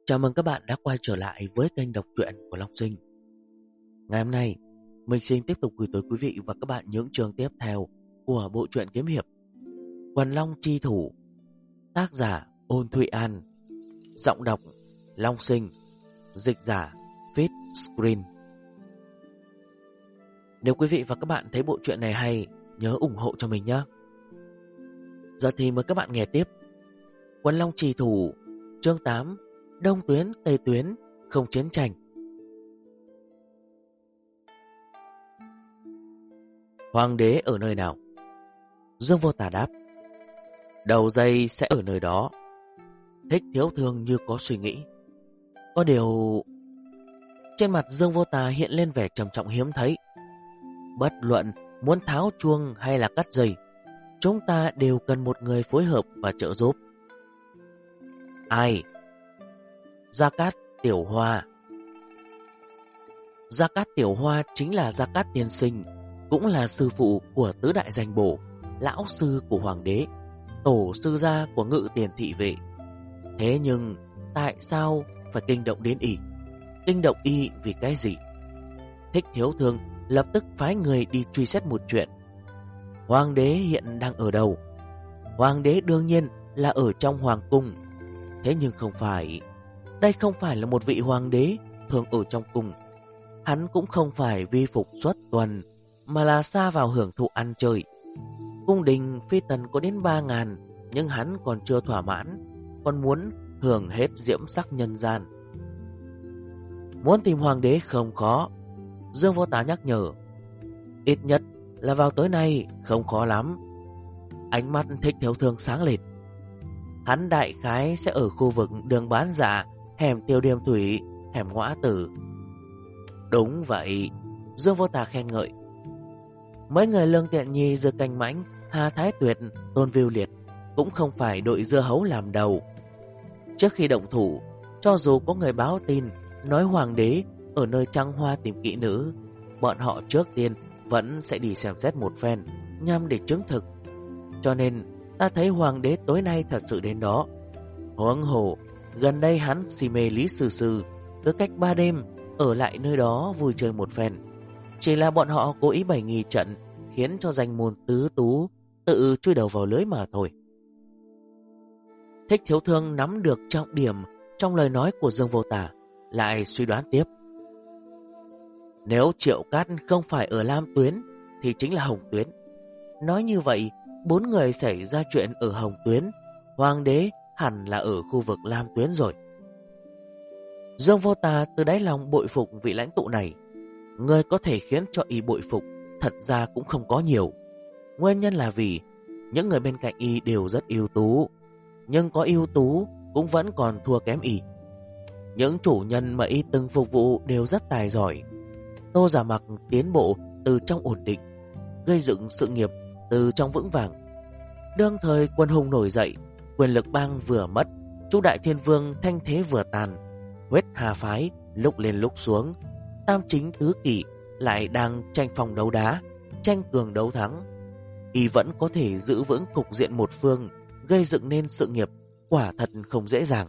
Chào mừng các bạn đã quay trở lại với kênh đọc truyện của Long Sinh. Ngày hôm nay, mình xin tiếp tục gửi tới quý vị và các bạn những chương tiếp theo của bộ truyện kiếm hiệp Quần Long Chi Thủ, tác giả Ôn Thụy An, giọng đọc Long Sinh, dịch giả Fit Screen. Nếu quý vị và các bạn thấy bộ truyện này hay, nhớ ủng hộ cho mình nhé. Giờ thì mời các bạn nghe tiếp Quần Long Chi Thủ, chương 8, Đông tuyến, Tây tuyến, không chiến tranh. Hoàng đế ở nơi nào? Dương Vô Tà đáp: đầu dây sẽ ở nơi đó. Thích Thiếu Thương như có suy nghĩ. Có điều... Trên mặt Dương Vô Tà hiện lên vẻ trầm trọng hiếm thấy. Bất luận muốn tháo chuông hay là cắt dây, chúng ta đều cần một người phối hợp và trợ giúp. Ai? Gia Cát Tiểu Hoa. Gia Cát Tiểu Hoa chính là Gia Cát tiên sinh, cũng là sư phụ của tứ đại danh bổ, lão sư của hoàng đế, tổ sư gia của Ngự Tiền thị vệ. Thế nhưng tại sao phải kinh động đến y? Kinh động y vì cái gì? Thích Thiếu Thương lập tức phái người đi truy xét một chuyện. Hoàng đế hiện đang ở đâu? Hoàng đế đương nhiên là ở trong hoàng cung. Thế nhưng đây không phải là một vị hoàng đế thường ở trong cung. Hắn cũng không phải vi phục xuất tuần, mà là sa vào hưởng thụ ăn chơi. Cung đình phi tần có đến 3.000, nhưng hắn còn chưa thỏa mãn, còn muốn hưởng hết diễm sắc nhân gian. Muốn tìm hoàng đế không khó, Dương Vô Tá nhắc nhở. Ít nhất là vào tối nay không khó lắm. Ánh mắt Thích Thiếu Thương sáng lên. Hắn đại khái sẽ ở khu vực đường Bán Dạ, hẻm Tiêu Điềm Thủy, hẻm Ngõa Tử. Đúng vậy, Dương Vô Tà khen ngợi. Mấy người Lương Tiện Nhi, Dư Canh Mãnh, Hà Thái Tuyệt, Tôn Viu Liệt cũng không phải đội dưa hấu làm đầu. Trước khi động thủ, cho dù có người báo tin nói hoàng đế ở nơi trăng hoa tìm kỹ nữ, bọn họ trước tiên vẫn sẽ đi xem xét một phen nhằm để chứng thực. Cho nên ta thấy hoàng đế tối nay thật sự đến đó. Huống hồ gần đây hắn si mê Lý Sư Sư, cứ cách 3 đêm ở lại nơi đó vui chơi một phen. Chỉ là bọn họ cố ý bày nghi trận, khiến cho danh môn tứ tú tự chui đầu vào lưới mà thôi. Thích Thiếu Thương nắm được trọng điểm trong lời nói của Dương Vô Tà, lại suy đoán tiếp. Nếu Triệu Cát không phải ở Lam Tuyến thì chính là Hồng Tuyến. Nói như vậy, 4 người xảy ra chuyện ở Hồng Tuyến, hoàng đế hẳn là ở khu vực Lam Tuyến rồi. Dương Vô Tà từ đáy lòng bội phục vị lãnh tụ này. Người có thể khiến cho y bội phục thật ra cũng không có nhiều. Nguyên nhân là vì những người bên cạnh y đều rất ưu tú, nhưng có ưu tú cũng vẫn còn thua kém y. Những chủ nhân mà y từng phục vụ đều rất tài giỏi. Tô Giả Mặc tiến bộ từ trong ổn định, gây dựng sự nghiệp từ trong vững vàng. Đương thời quân hùng nổi dậy, quyền lực bang vừa mất, Chu Đại Thiên Vương thanh thế vừa tàn, Huyết Hà phái lúc lên lúc xuống, Tam Chính Tứ Kỷ lại đang tranh phong đấu đá, tranh cường đấu thắng. Y vẫn có thể giữ vững cục diện một phương, gây dựng nên sự nghiệp, quả thật không dễ dàng.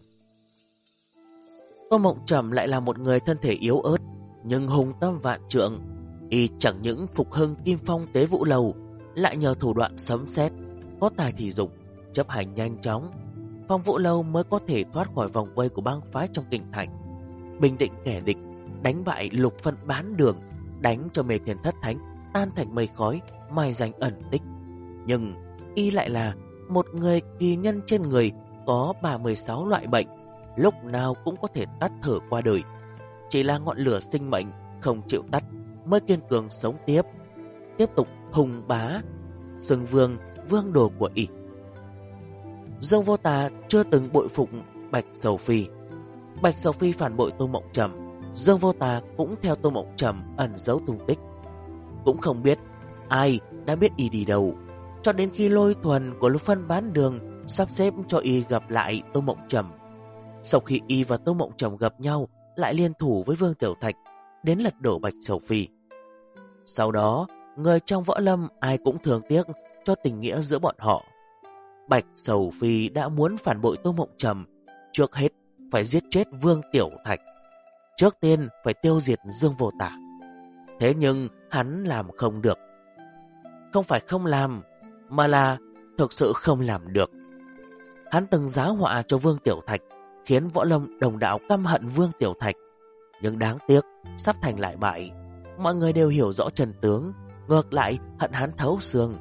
Tô Mộng Trầm lại là một người thân thể yếu ớt, nhưng hùng tâm vạn trượng. Y chẳng những phục hưng Kim Phong Tế Vũ Lầu, lại nhờ thủ đoạn sấm sét, có tài thì dùng, chấp hành nhanh chóng, Phong Vũ Lâu mới có thể thoát khỏi vòng vây của bang phái trong kinh thành, bình định kẻ địch, đánh bại Lục Phân Bán Đường, đánh cho Mê Thiên Thất Thánh tan thành mây khói, mai danh ẩn tích. Nhưng y lại là một người kỳ nhân trên người, có 36 loại bệnh, lúc nào cũng có thể tắt thở qua đời. Chỉ là ngọn lửa sinh mệnh không chịu tắt mới kiên cường sống tiếp tục hùng bá, xưng vương đồ của y. Dương Vô Tà chưa từng bội phục Bạch Sầu Phi. Bạch Sầu Phi phản bội Tô Mộng Trầm, Dương Vô Tà cũng theo Tô Mộng Trầm ẩn giấu tung tích. Cũng không biết ai đã biết y đi đâu, cho đến khi Lôi Thuần của Lục Phân Bán Đường sắp xếp cho y gặp lại Tô Mộng Trầm. Sau khi y và Tô Mộng Trầm gặp nhau, lại liên thủ với Vương Tiểu Thạch đến lật đổ Bạch Sầu Phi. Sau đó, người trong võ lâm ai cũng thương tiếc cho tình nghĩa giữa bọn họ. Bạch Sầu Phi đã muốn phản bội Tô Mộng Trầm, trước hết phải giết chết Vương Tiểu Thạch. Trước tiên phải tiêu diệt Dương Vô Tả. Thế nhưng hắn làm không được. Không phải không làm, mà là thực sự không làm được. Hắn từng giáo họa cho Vương Tiểu Thạch, khiến võ lâm đồng đạo căm hận Vương Tiểu Thạch. Nhưng đáng tiếc, sắp thành lại bại. Mọi người đều hiểu rõ chân tướng, ngược lại hận hắn thấu xương.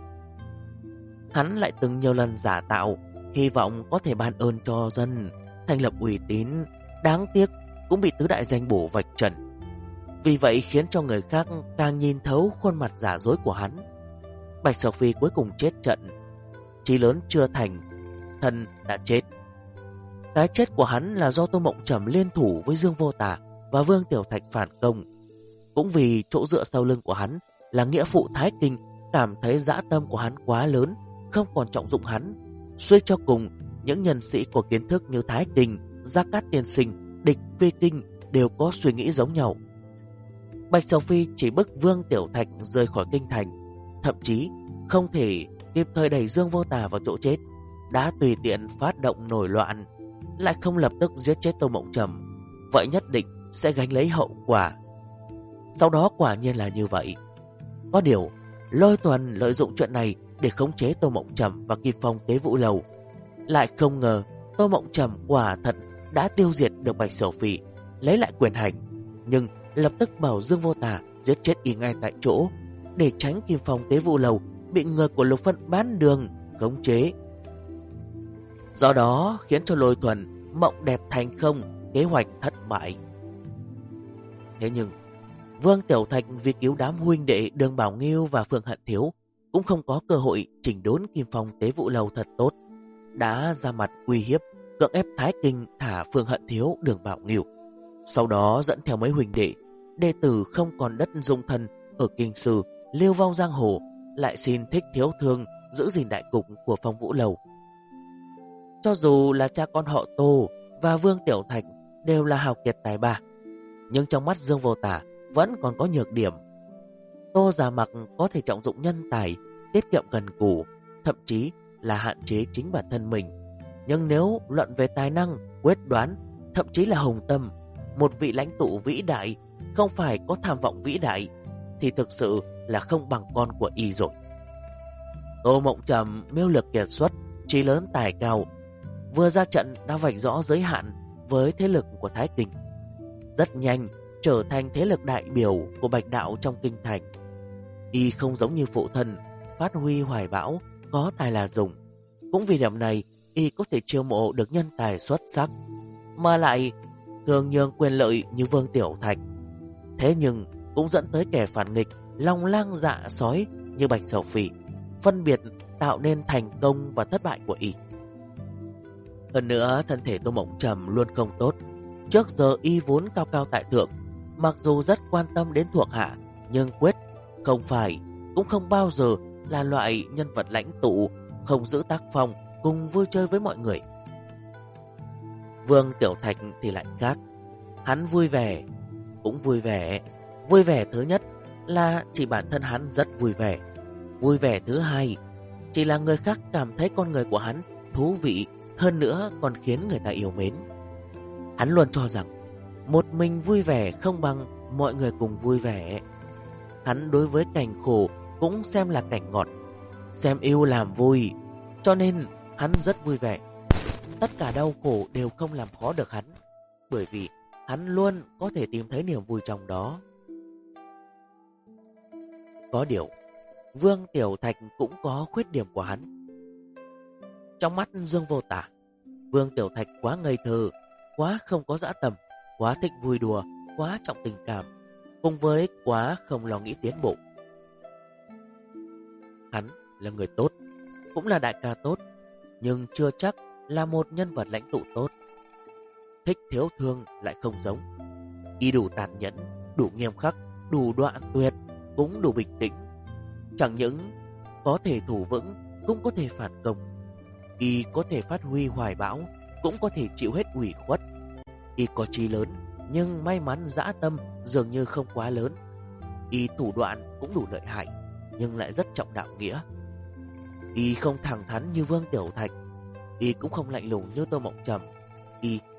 Hắn lại từng nhiều lần giả tạo, hy vọng có thể ban ơn cho dân, thành lập uy tín. Đáng tiếc cũng bị tứ đại danh bổ vạch trần. Vì vậy khiến cho người khác càng nhìn thấu khuôn mặt giả dối của hắn. Bạch Sở Phi cuối cùng chết trận. Chí lớn chưa thành, thân đã chết. Cái chết của hắn là do Tô Mộng Trầm liên thủ với Dương Vô Tả và Vương Tiểu Thạch phản công. Cũng vì chỗ dựa sau lưng của hắn là nghĩa phụ Thái Kinh cảm thấy dã tâm của hắn quá lớn, không còn trọng dụng hắn. Suy cho cùng, những nhân sĩ có kiến thức như Thái Kinh, Gia Cát Tiên Sinh, Địch Phi Kinh đều có suy nghĩ giống nhau. Bạch Sầu Phi chỉ bức Vương Tiểu Thạch rời khỏi kinh thành, thậm chí không thể kịp thời đẩy Dương Vô Tả vào chỗ chết, đã tùy tiện phát động nổi loạn, lại không lập tức giết chết Tô Mộng Trầm, vậy nhất định sẽ gánh lấy hậu quả. Sau đó quả nhiên là như vậy. Có điều, Lôi Tuần lợi dụng chuyện này để khống chế Tô Mộng Trầm và Kim Phong Tế Vũ Lầu. Lại không ngờ Tô Mộng Trầm quả thật đã tiêu diệt được Bạch Sầu Phi, lấy lại quyền hành, nhưng lập tức bảo Dương Vô Tả giết chết y ngay tại chỗ, để tránh Kim Phong Tế Vũ Lầu bị người của Lục Phân bán đường khống chế. Do đó khiến cho Lôi Thuần mộng đẹp thành không, kế hoạch thất bại. Thế nhưng Vương Tiểu Thạch vì cứu đám huynh đệ Đường Bảo Nghiêu và Phương Hận Thiếu cũng không có cơ hội chỉnh đốn Kim Phong Tế Vũ Lầu thật tốt, đã ra mặt uy hiếp, cưỡng ép Thái Kinh thả Phương Hận Thiếu, Đường Bảo Nghiêu. Sau đó dẫn theo mấy huynh đệ tử không còn đất dung thân ở kinh sư lưu vong giang hồ, lại xin Thích Thiếu Thương giữ gìn đại cục của Phong Vũ Lầu. Cho dù là cha con họ Tô và Vương Tiểu Thạch đều là hào kiệt tài ba, nhưng trong mắt Dương Vô Tả vẫn còn có nhược điểm. Tô Già Mặc có thể trọng dụng nhân tài, tiết kiệm cần cù, thậm chí là hạn chế chính bản thân mình. Nhưng nếu luận về tài năng, quyết đoán, thậm chí là hùng tâm, một vị lãnh tụ vĩ đại không phải có tham vọng vĩ đại thì thực sự là không bằng con của y rồi. Tô Mộng Trầm mưu lược kiệt xuất, trí lớn tài cao, vừa ra trận đã vạch rõ giới hạn với thế lực của Thái Kinh, rất nhanh trở thành thế lực đại biểu của Bạch Đạo trong kinh thành. Y không giống như phụ thân phát huy hoài bão, có tài là dùng. Cũng vì điểm này y có thể chiêu mộ được nhân tài xuất sắc, mà lại thường nhường quyền lợi như Vương Tiểu Thạch. Thế nhưng cũng dẫn tới kẻ phản nghịch lòng lang dạ sói như Bạch Sầu Phi, phân biệt tạo nên thành công và thất bại của y. Hơn nữa, thân thể Tô Mộng Trầm luôn không tốt. Trước giờ y vốn cao cao tại thượng, mặc dù rất quan tâm đến thuộc hạ, nhưng quyết không phải, cũng không bao giờ là loại nhân vật lãnh tụ, không giữ tác phong cùng vui chơi với mọi người. Vương Tiểu Thạch thì lại khác. Hắn vui vẻ, cũng vui vẻ. Vui vẻ thứ nhất là chỉ bản thân hắn rất vui vẻ. Vui vẻ thứ hai chỉ là người khác cảm thấy con người của hắn thú vị, hơn nữa còn khiến người ta yêu mến. Hắn luôn cho rằng một mình vui vẻ không bằng mọi người cùng vui vẻ. Hắn đối với cảnh khổ cũng xem là cảnh ngọt, xem yêu làm vui, cho nên hắn rất vui vẻ. Tất cả đau khổ đều không làm khó được hắn, bởi vì hắn luôn có thể tìm thấy niềm vui trong đó. Có điều, Vương Tiểu Thạch cũng có khuyết điểm của hắn. Trong mắt Dương Vô Tả, Vương Tiểu Thạch quá ngây thơ, quá không có dã tâm, quá thích vui đùa, quá trọng tình cảm, cùng với quá không lo nghĩ tiến bộ. Hắn là người tốt, cũng là đại ca tốt, nhưng chưa chắc là một nhân vật lãnh tụ tốt. Thích Thiếu Thương lại không giống. Y đủ tàn nhẫn, đủ nghiêm khắc, đủ đoạn tuyệt, cũng đủ bình tĩnh. Chẳng những có thể thủ vững, cũng có thể phản công. Y có thể phát huy hoài bão, cũng có thể chịu hết ủy khuất. Y có chí lớn, nhưng may mắn dã tâm dường như không quá lớn. Y thủ đoạn cũng đủ lợi hại, nhưng lại rất trọng đạo nghĩa. Y không thẳng thắn như Vương Tiểu Thạch, y cũng không lạnh lùng như Tô Mộng Trầm, y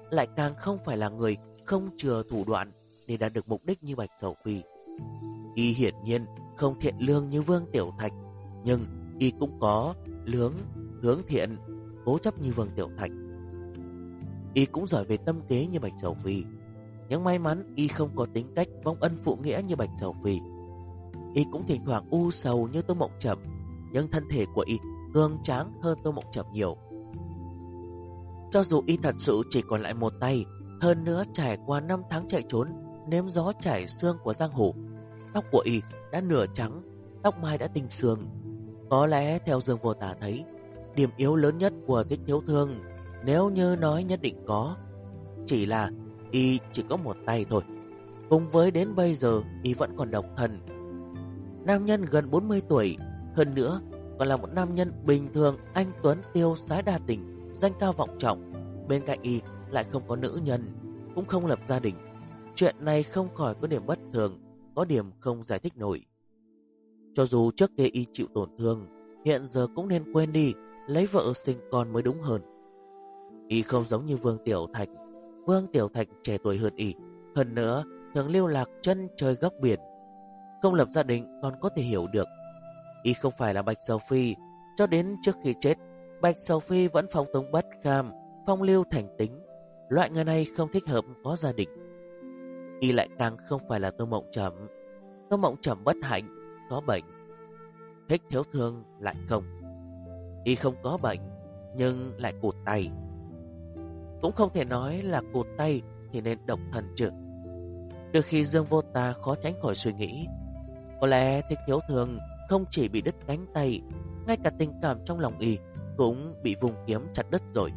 lại càng không phải là người không chừa thủ đoạn để đạt được mục đích như Bạch Sầu Phi. Y hiển nhiên không thiện lương như Vương Tiểu Thạch, nhưng y cũng có hướng thiện, cố chấp như Vương Tiểu Thạch. Y cũng giỏi về tâm kế như Bạch Sầu Phi, nhưng may mắn y không có tính cách vong ân phụ nghĩa như Bạch Sầu Phi. Y cũng thỉnh thoảng u sầu như Tô Mộng Trầm, nhưng thân thể của y cường tráng hơn Tô Mộng Trầm nhiều. Cho dù y thật sự chỉ còn lại một tay, hơn nữa trải qua 5 tháng chạy trốn, nếm gió trải xương của giang hồ, tóc của y đã nửa trắng, tóc mai đã tinh xương. Có lẽ theo Dương Vô Tà thấy, điểm yếu lớn nhất của Thích Thiếu Thương, nếu như nói nhất định có, chỉ là y chỉ có một tay thôi. Cùng với đến bây giờ y vẫn còn độc thân. Nam nhân gần 40 tuổi, hơn nữa còn là một nam nhân bình thường, anh tuấn tiêu sái đa tình, danh cao vọng trọng. Bên cạnh y lại không có nữ nhân, cũng không lập gia đình. Chuyện này không khỏi có điểm bất thường, có điểm không giải thích nổi. Cho dù trước kia y chịu tổn thương, hiện giờ cũng nên quên đi, lấy vợ sinh con mới đúng hơn. Y không giống như Vương Tiểu Thạch. Vương Tiểu Thạch trẻ tuổi hơn y, hơn nữa thường lưu lạc chân trời góc biển. Không lập gia đình còn có thể hiểu được. Y không phải là Bạch Sầu Phi. Cho đến trước khi chết, Bạch Sầu Phi vẫn phong túng bất kham, phong lưu thành tính. Loại người này không thích hợp có gia đình. Y lại càng không phải là Tô Mộng Trầm. Tô Mộng Trầm bất hạnh, có bệnh. Thích Thiếu Thương lại không. Y không có bệnh, nhưng lại cụt tay. Cũng không thể nói là cụt tay thì nên độc thân chứ. Từ khi Dương Vô Tà khó tránh khỏi suy nghĩ, có lẽ Thích Thiếu Thương không chỉ bị đứt cánh tay, ngay cả tình cảm trong lòng y cũng bị vùng kiếm chặt đứt rồi.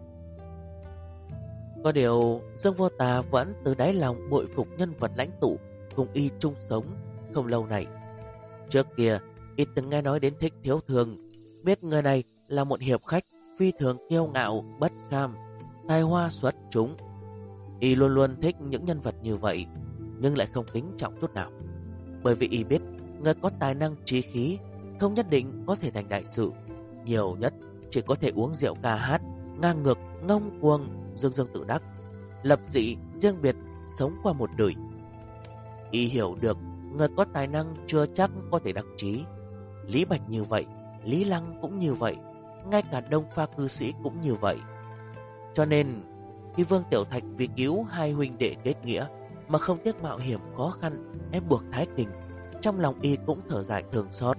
Có điều Dương Vô Tà vẫn từ đáy lòng bội phục nhân vật lãnh tụ cùng y chung sống không lâu này. Trước kia y từng nghe nói đến Thích Thiếu Thương, biết người này là một hiệp khách phi thường kiêu ngạo, bất kham, tài hoa xuất chúng. Y luôn luôn thích những nhân vật như vậy, nhưng lại không kính trọng chút nào. Bởi vì y biết người có tài năng trí khí không nhất định có thể thành đại sự, nhiều nhất chỉ có thể uống rượu ca hát, ngang ngược, ngông cuồng, dương dương tự đắc, lập dị, riêng biệt, sống qua một đời. Y hiểu được người có tài năng chưa chắc có thể đắc chí. Lý Bạch như vậy, Lý Lăng cũng như vậy, ngay cả Đông Pha cư sĩ cũng như vậy. Cho nên khi Vương Tiểu Thạch vì cứu hai huynh đệ kết nghĩa mà không tiếc mạo hiểm khó khăn ép buộc Thái Kình, trong lòng y cũng thở dài thương xót.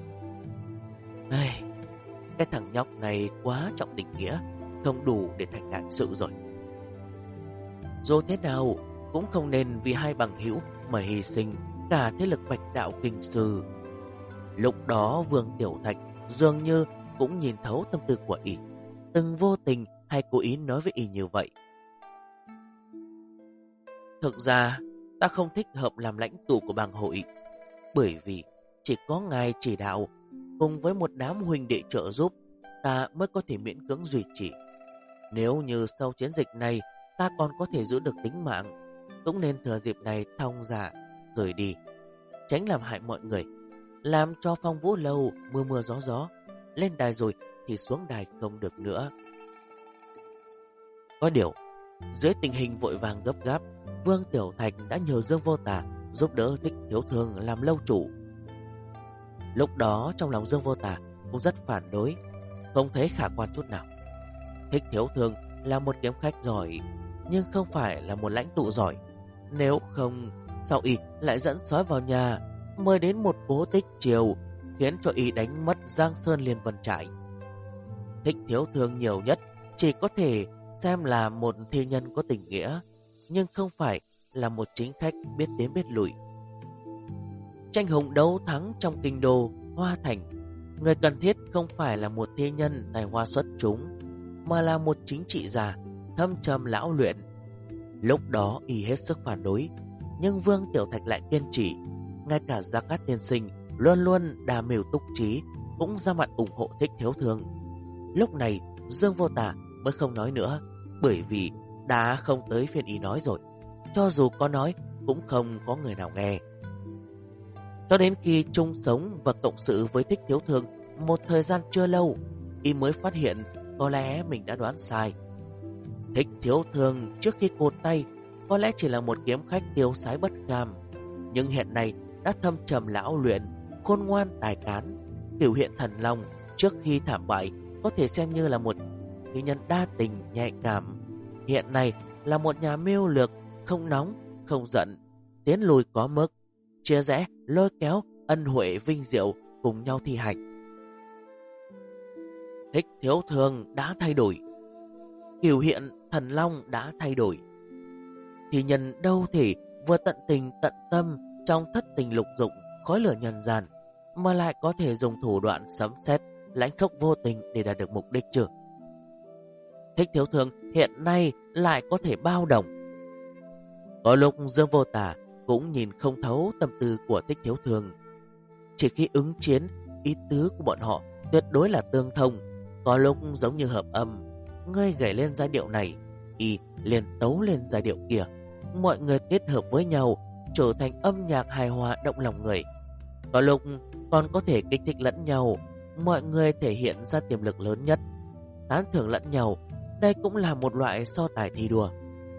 Cái thằng nhóc này quá trọng tình nghĩa, không đủ để thành đại sự rồi. Dù thế nào cũng không nên vì hai bằng hữu mà hy sinh cả thế lực Bạch Đạo Kinh Sư. Lúc đó Vương Tiểu Thạch dường như cũng nhìn thấu tâm tư của y, từng vô tình hay cố ý nói với y như vậy. Thực ra ta không thích hợp làm lãnh tụ của bang hội, bởi vì chỉ có ngài chỉ đạo cùng với một đám huynh đệ trợ giúp, ta mới có thể miễn cưỡng duy trì. Nếu như sau chiến dịch này ta còn có thể giữ được tính mạng, cũng nên thừa dịp này thong dả rời đi, tránh làm hại mọi người, làm cho Phong Vũ Lâu mưa mưa gió gió. Lên đài rồi thì xuống đài không được nữa. Có điều, dưới tình hình vội vàng gấp gáp, Vương Tiểu Thạch đã nhờ Dương Vô Tà giúp đỡ Thích Thiếu Thương làm lâu chủ. Lúc đó trong lòng Dương Vô Tà cũng rất phản đối, không thấy khả quan chút nào. Thích Thiếu Thương là một kiếm khách giỏi, nhưng không phải là một lãnh tụ giỏi. Nếu không, sao y lại dẫn sói vào nhà, mời đến một cố Tích Triều, khiến cho y đánh mất Giang Sơn Liên Vân Trại. Thích Thiếu Thương nhiều nhất chỉ có thể xem là một thi nhân có tình nghĩa, nhưng không phải là một chính khách biết tiến biết lùi. Tranh hùng đấu thắng trong kinh đô Hoa Thành, người cần thiết không phải là một thi nhân tài hoa xuất chúng, mà là một chính trị gia thâm trầm lão luyện. Lúc đó y hết sức phản đối, nhưng Vương Tiểu Thạch lại kiên trì. Ngay cả Gia Cát Tiên Sinh luôn luôn đa mưu túc trí cũng ra mặt ủng hộ Thích Thiếu Thương. Lúc này Dương Vô Tà mới không nói nữa, bởi vì đã không tới phiên y nói rồi. Cho dù có nói cũng không có người nào nghe. Cho đến khi chung sống và cộng sự với Thích Thiếu Thương một thời gian chưa lâu, y mới phát hiện có lẽ mình đã đoán sai. Thích Thiếu Thương trước khi cột tay có lẽ chỉ là một kiếm khách tiêu sái bất phàm, nhưng hiện nay đã thâm trầm lão luyện, khôn ngoan tài cán, biểu hiện thần long trước khi thảm bại có thể xem như là một khí nhân đa tình nhạy cảm. Hiện nay là một nhà mưu lược, không nóng không giận, tiến lùi có mức, chia rẽ lôi kéo, ân huệ vinh diệu cùng nhau thi hành. Thích Thiếu Thương đã thay đổi, biểu hiện thần long đã thay đổi. Thì nhân đâu thể vừa tận tình tận tâm trong thất tình lục dụng khói lửa nhân gian, mà lại có thể dùng thủ đoạn sấm sét lãnh khốc vô tình để đạt được mục đích chứ? Thích Thiếu Thương hiện nay lại có thể bao đồng. Có lúc Dương Vô Tà cũng nhìn không thấu tâm tư của Thích Thiếu Thương. Chỉ khi ứng chiến, ý tứ của bọn họ tuyệt đối là tương thông. Có lúc giống như hợp âm, ngươi gảy lên giai điệu này, y liền tấu lên giai điệu kia. Mọi người kết hợp với nhau trở thành âm nhạc hài hòa động lòng người. Có lúc còn có thể kích thích lẫn nhau, mọi người thể hiện ra tiềm lực lớn nhất, tán thưởng lẫn nhau. Đây cũng là một loại so tài thi đua.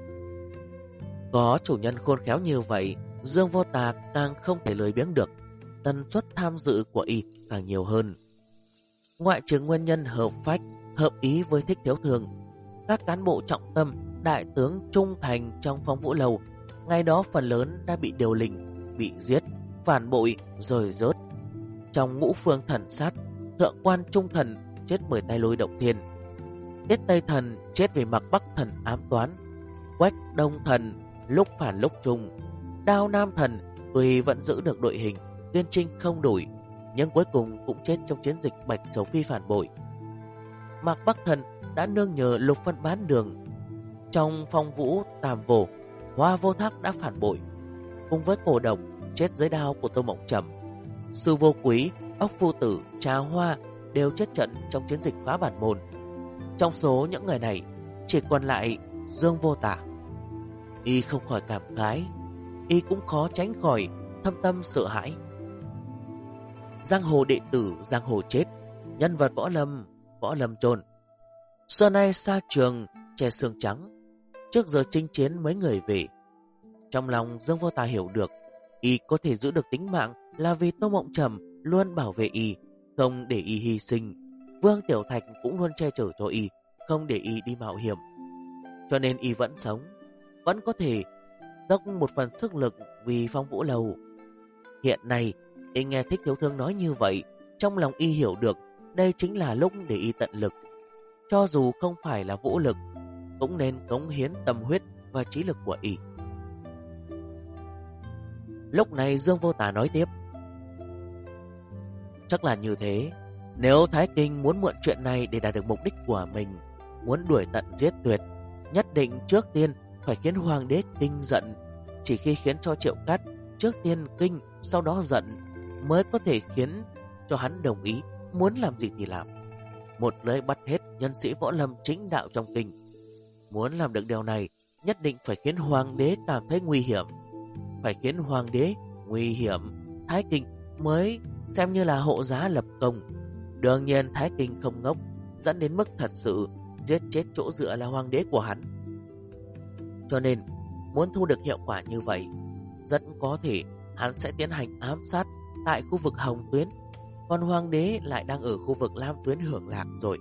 Có chủ nhân khôn khéo như vậy, Dương Vô Tà càng không thể lười biếng được. Tần suất tham dự của y càng nhiều hơn. Ngoại trừ nguyên nhân hợp phách, hợp ý với Thích Thiếu Thương, các cán bộ trọng tâm, đại tướng trung thành trong Phong Vũ Lầu ngày đó phần lớn đã bị điều lình, bị giết, phản bội rồi rớt. Trong Ngũ Phương Thần Sát, Thượng Quan Trung Thần chết bởi tay lôi động thiên, Tiết Tây Thần chết vì mặc Bắc Thần ám toán, Quách Đông Thần lúc phản lúc trung, Đao Nam Thần tuy vẫn giữ được đội hình, tuyên trinh không đổi, nhưng cuối cùng cũng chết trong chiến dịch Bạch Sầu Phi phản bội. Mạc Bắc Thần đã nương nhờ Lục Phân bán đường. Trong Phong Vũ Tàm Vồ, Hoa Vô Thác đã phản bội, cùng với Cổ Độc chết dưới đao của Tô Mộng Trầm. Sư Vô Quý, Ốc Phu Tử, Trà Hoa đều chết trận trong chiến dịch phá bản môn. Trong số những người này, chỉ còn lại Dương Vô Tà. Y không khỏi cảm khái, y cũng khó tránh khỏi thâm tâm sợ hãi. Giang hồ đệ tử, giang hồ chết, nhân vật võ lâm chôn. Xưa nay xa trường, che xương trắng, trước giờ chinh chiến mấy người về. Trong lòng Dương Vô Tà hiểu được, y có thể giữ được tính mạng là vì Tô Mộng Trầm luôn bảo vệ y, không để y hy sinh. Vương Tiểu Thạch cũng luôn che chở cho y, không để y đi mạo hiểm. Cho nên y vẫn sống, vẫn có thể dốc một phần sức lực vì Phong Vũ Lầu. Hiện nay, y nghe Thích Thiếu Thương nói như vậy, trong lòng y hiểu được đây chính là lúc để y tận lực. Cho dù không phải là vũ lực, cũng nên cống hiến tâm huyết và trí lực của y. Lúc này Dương Vô Tà nói tiếp: chắc là như thế. Nếu Thái Kinh muốn mượn chuyện này để đạt được mục đích của mình, muốn đuổi tận giết tuyệt, nhất định trước tiên phải khiến Hoàng đế kinh giận. Chỉ khi khiến cho Triệu Cát trước tiên kinh, sau đó giận, mới có thể khiến cho hắn đồng ý, muốn làm gì thì làm. Một lời bắt hết nhân sĩ võ lâm chính đạo trong kinh. Muốn làm được điều này, nhất định phải khiến Hoàng đế cảm thấy nguy hiểm. Phải khiến Hoàng đế nguy hiểm, Thái Kinh mới xem như là hộ giá lập công. Đương nhiên Thái Kinh không ngốc, dẫn đến mức thật sự giết chết chỗ dựa là Hoàng đế của hắn. Cho nên muốn thu được hiệu quả như vậy, rất có thể hắn sẽ tiến hành ám sát tại khu vực Hồng Tuyến, còn Hoàng đế lại đang ở khu vực Lam Tuyến hưởng lạc rồi.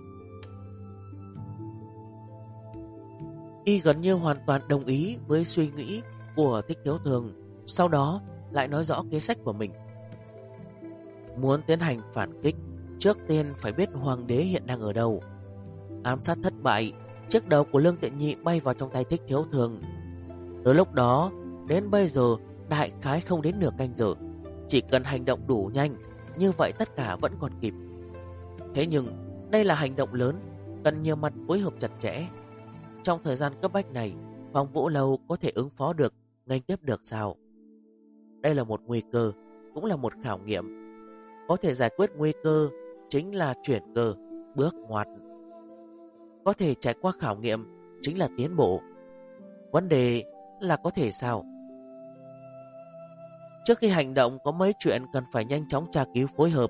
Y gần như hoàn toàn đồng ý với suy nghĩ của Thích Thiếu Thương, sau đó lại nói rõ kế sách của mình. Muốn tiến hành phản kích, trước tiên phải biết Hoàng đế hiện đang ở đâu. Ám sát thất bại, chiếc đầu của Lương Tiện Nhị bay vào trong tay Thích Thiếu Thương. Từ lúc đó đến bây giờ đại khái không đến nửa canh giờ. Chỉ cần hành động đủ nhanh, như vậy tất cả vẫn còn kịp. Thế nhưng đây là hành động lớn, cần nhiều mặt phối hợp chặt chẽ. Trong thời gian cấp bách này, Phong Vũ Lâu có thể ứng phó được, nghênh tiếp được sao? Đây là một nguy cơ, cũng là một khảo nghiệm. Có thể giải quyết nguy cơ chính là chuyển cơ, bước ngoặt. Có thể trải qua khảo nghiệm chính là tiến bộ. Vấn đề là có thể sao? Trước khi hành động có mấy chuyện cần phải nhanh chóng tra cứu phối hợp.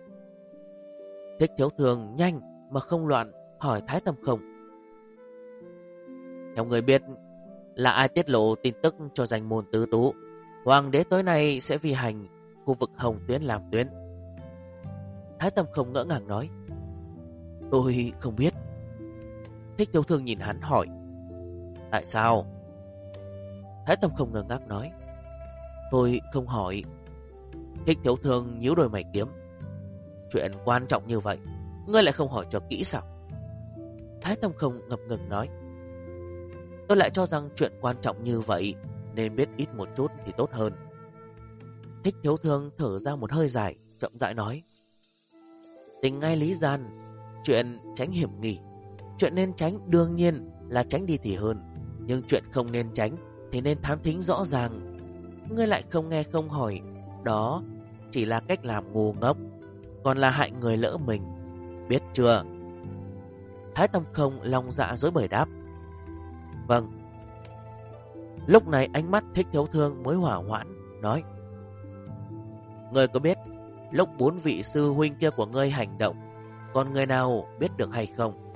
Thích Thiếu Thương nhanh mà không loạn hỏi Thái Tâm không. Theo người biết là ai tiết lộ tin tức cho danh môn tứ tú, hoàng đế tối nay sẽ vi hành khu vực Hồng Tuyến làm tuyến. Thái Tâm Không ngỡ ngàng nói. Tôi không biết. Thích Thiếu Thương nhìn hắn hỏi. Tại sao? Thái Tâm Không ngơ ngác nói. Tôi không hỏi. Thích Thiếu Thương nhíu đôi mày kiếm. Chuyện quan trọng như vậy, ngươi lại không hỏi cho kỹ sao? Thái Tâm Không ngập ngừng nói. Tôi lại cho rằng chuyện quan trọng như vậy nên biết ít một chút thì tốt hơn. Thích Thiếu Thương thở ra một hơi dài, chậm rãi nói. Tình ngay lý gian, chuyện tránh hiểm nghi. Chuyện nên tránh đương nhiên là tránh đi thì hơn, nhưng chuyện không nên tránh thì nên thám thính rõ ràng. Ngươi lại không nghe không hỏi, đó chỉ là cách làm ngu ngốc, còn là hại người lỡ mình, biết chưa? Thái Tâm Không lòng dạ dối bời đáp. Vâng. Lúc này ánh mắt Thích Thiếu Thương mới hỏa hoãn, nói. Ngươi có biết lúc 4 vị sư huynh kia của ngươi hành động, còn người nào biết được hay không?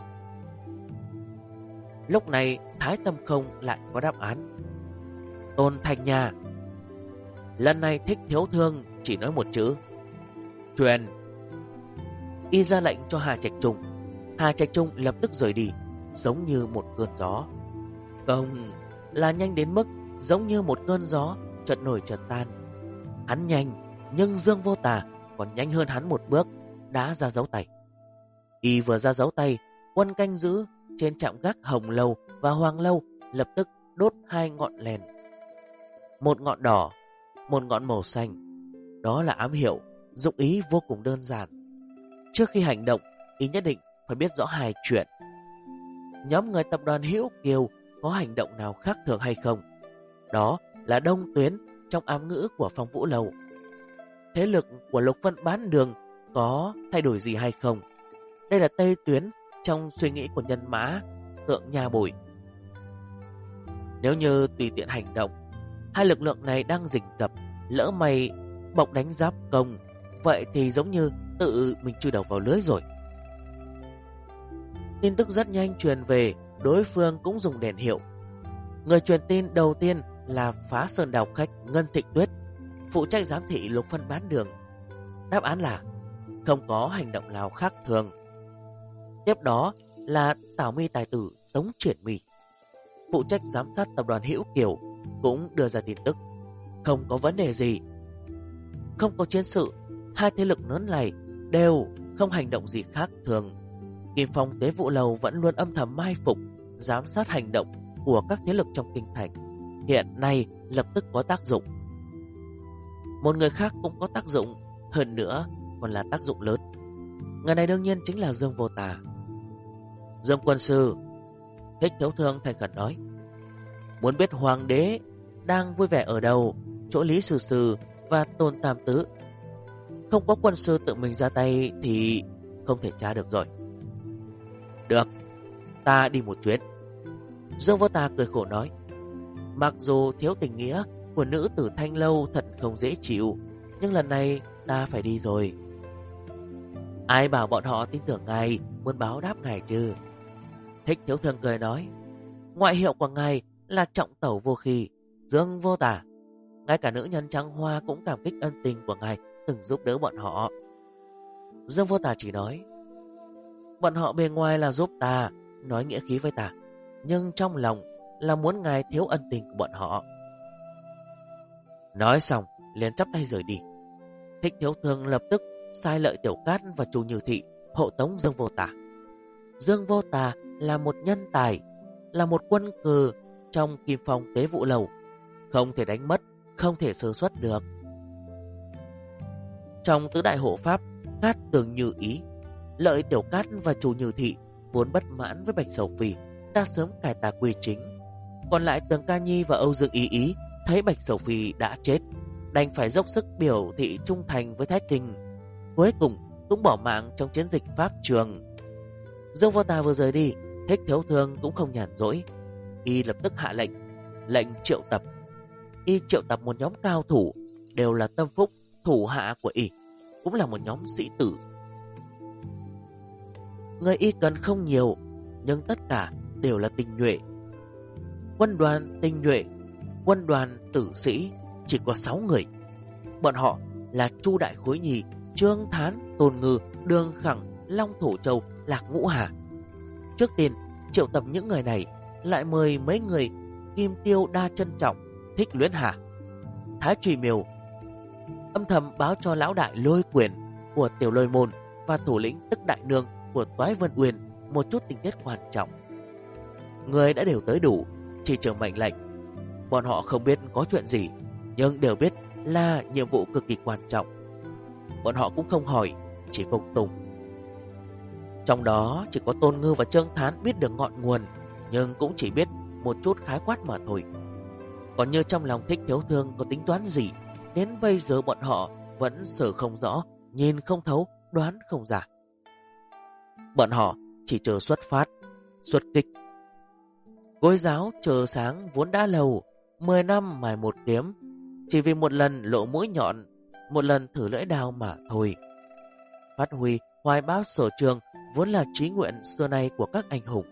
Lúc này Thái Tâm Không lại có đáp án. Tôn Thanh Nha. Lần này Thích Thiếu Thương chỉ nói một chữ. Truyền. Y ra lệnh cho Hà Trạch Trung. Hà Trạch Trung lập tức rời đi, giống như một cơn gió. Không, là nhanh đến mức giống như một cơn gió chợt nổi chợt tan. Hắn nhanh, nhưng Dương Vô Tà còn nhanh hơn hắn một bước, đã ra dấu tay. Y vừa ra dấu tay, quân canh giữ trên trạm gác Hồng Lâu và Hoàng Lâu lập tức đốt 2 ngọn đèn. Một ngọn đỏ, một ngọn màu xanh. Đó là ám hiệu, dụng ý vô cùng đơn giản. Trước khi hành động, Y nhất định phải biết rõ 2 chuyện. Nhóm người tập đoàn Hữu Kiều có hành động nào khác thường hay không? Đó là Đông Tuyến trong ám ngữ của Phong Vũ Lâu. Thế lực của Lục Vân Bán Đường có thay đổi gì hay không? Đây là Tây Tuyến trong suy nghĩ của Nhân Mã, Tượng Nha Bồi. Nếu như tùy tiện hành động, 2 lực lượng này đang rình rập, lỡ may bọc đánh giáp công, vậy thì giống như tự mình chui đầu vào lưới rồi. Tin tức rất nhanh truyền về, đối phương cũng dùng đèn hiệu. Người truyền tin đầu tiên là Phá Sơn Đào Khách Ngân Thịnh Tuyết, phụ trách giám thị Lục Vân Bán Đường. Đáp án là không có hành động nào khác thường. Tiếp đó là Tảo Mi tài tử Tống Triển Mi, phụ trách giám sát tập đoàn Hữu Kiều, cũng đưa ra tin tức không có vấn đề gì. Không có chiến sự, 2 thế lực lớn này đều không hành động gì khác thường. Kim Phong Tế Vụ Lầu vẫn luôn âm thầm mai phục, giám sát hành động của các thế lực trong kinh thành. Hiện nay lập tức có tác dụng. Một người khác cũng có tác dụng, hơn nữa còn là tác dụng lớn. Người này đương nhiên chính là Dương Vô Tà. Dương quân sư, Thích Thiếu Thương thành khẩn nói. Muốn biết hoàng đế đang vui vẻ ở đâu, chỗ Lý Sư Sư và Tôn Tam Tứ. Không có quân sư tự mình ra tay thì không thể tra được rồi. Được, ta đi một chuyến. Dương Vô Tà cười khổ nói. Mặc dù thiếu tình nghĩa của nữ tử Thanh Lâu thật không dễ chịu, nhưng lần này ta phải đi rồi. Ai bảo bọn họ tin tưởng ngài, muốn báo đáp ngài chứ? Thích Thiếu Thương cười nói. Ngoại hiệu của ngài là trọng tẩu vô khi, Dương Vô Tà. Ngay cả nữ nhân trắng hoa cũng cảm kích ân tình của ngài từng giúp đỡ bọn họ. Dương Vô Tà chỉ nói. Bọn họ bề ngoài là giúp ta, nói nghĩa khí với ta, nhưng trong lòng là muốn ngài thiếu ân tình của bọn họ. Nói xong liền chắp tay rời đi. Thích Thiếu Thương lập tức sai Lợi Tiểu Cát và Chu Như Thị hộ tống Dương Vô Tà. Dương Vô Tà là một nhân tài, là một quân cờ trong Kim Phong Tế Vụ Lầu, không thể đánh mất, không thể sơ suất được. Trong tứ đại hộ pháp, Cát Tường Như Ý, Lợi Tiểu Cát và Chu Như Thị vốn bất mãn với Bạch Sầu Phi, đã sớm cải tà quy chính. Còn lại Tường Ca Nhi và Âu Dương Ý Ý thấy Bạch Sầu Phi đã chết, đành phải dốc sức biểu thị trung thành với Thái Kinh, cuối cùng cũng bỏ mạng trong chiến dịch Pháp Trường. Dương Vô Tà vừa rời đi, Thích Thiếu Thương cũng không nhàn rỗi. Y lập tức hạ lệnh triệu tập. Y triệu tập một nhóm cao thủ, đều là tâm phúc thủ hạ của Y, cũng là một nhóm sĩ tử. Người Y cần không nhiều, nhưng tất cả đều là tinh nhuệ. Quân đoàn tinh nhuệ, quân đoàn tử sĩ chỉ có 6 người. Bọn họ là Chu Đại Khối Nhì, Trương Thán, Tôn Ngư, Đường Khẳng, Long Thủ Châu, Lạc Ngũ Hà. Trước tiên triệu tập những người này, lại mời mấy người Kim Tiêu Đa Trân Trọng, Thích Luyến Hà, Thái Trùy Miều, âm thầm báo cho lão đại Lôi Quyền của Tiểu Lôi Môn và thủ lĩnh Tức Đại Nương của Toái Vân Uyên một chút tình tiết quan trọng. Người đã đều tới đủ, chỉ chờ mệnh lệnh. Bọn họ không biết có chuyện gì, nhưng đều biết là nhiệm vụ cực kỳ quan trọng. Bọn họ cũng không hỏi, chỉ phục tùng. Trong đó chỉ có Tôn Ngư và Trương Thán biết được ngọn nguồn, nhưng cũng chỉ biết một chút khái quát mà thôi. Còn như trong lòng Thích Thiếu Thương có tính toán gì, đến bây giờ bọn họ vẫn sở không rõ, nhìn không thấu, đoán không ra. Bọn họ chỉ chờ xuất phát, xuất kích. Gối giáo chờ sáng vốn đã lâu, 10 năm mài một kiếm, chỉ vì một lần lộ mũi nhọn, một lần thử lưỡi đao mà thôi. Phát huy hoài bão sở trường vốn là chí nguyện xưa nay của các anh hùng.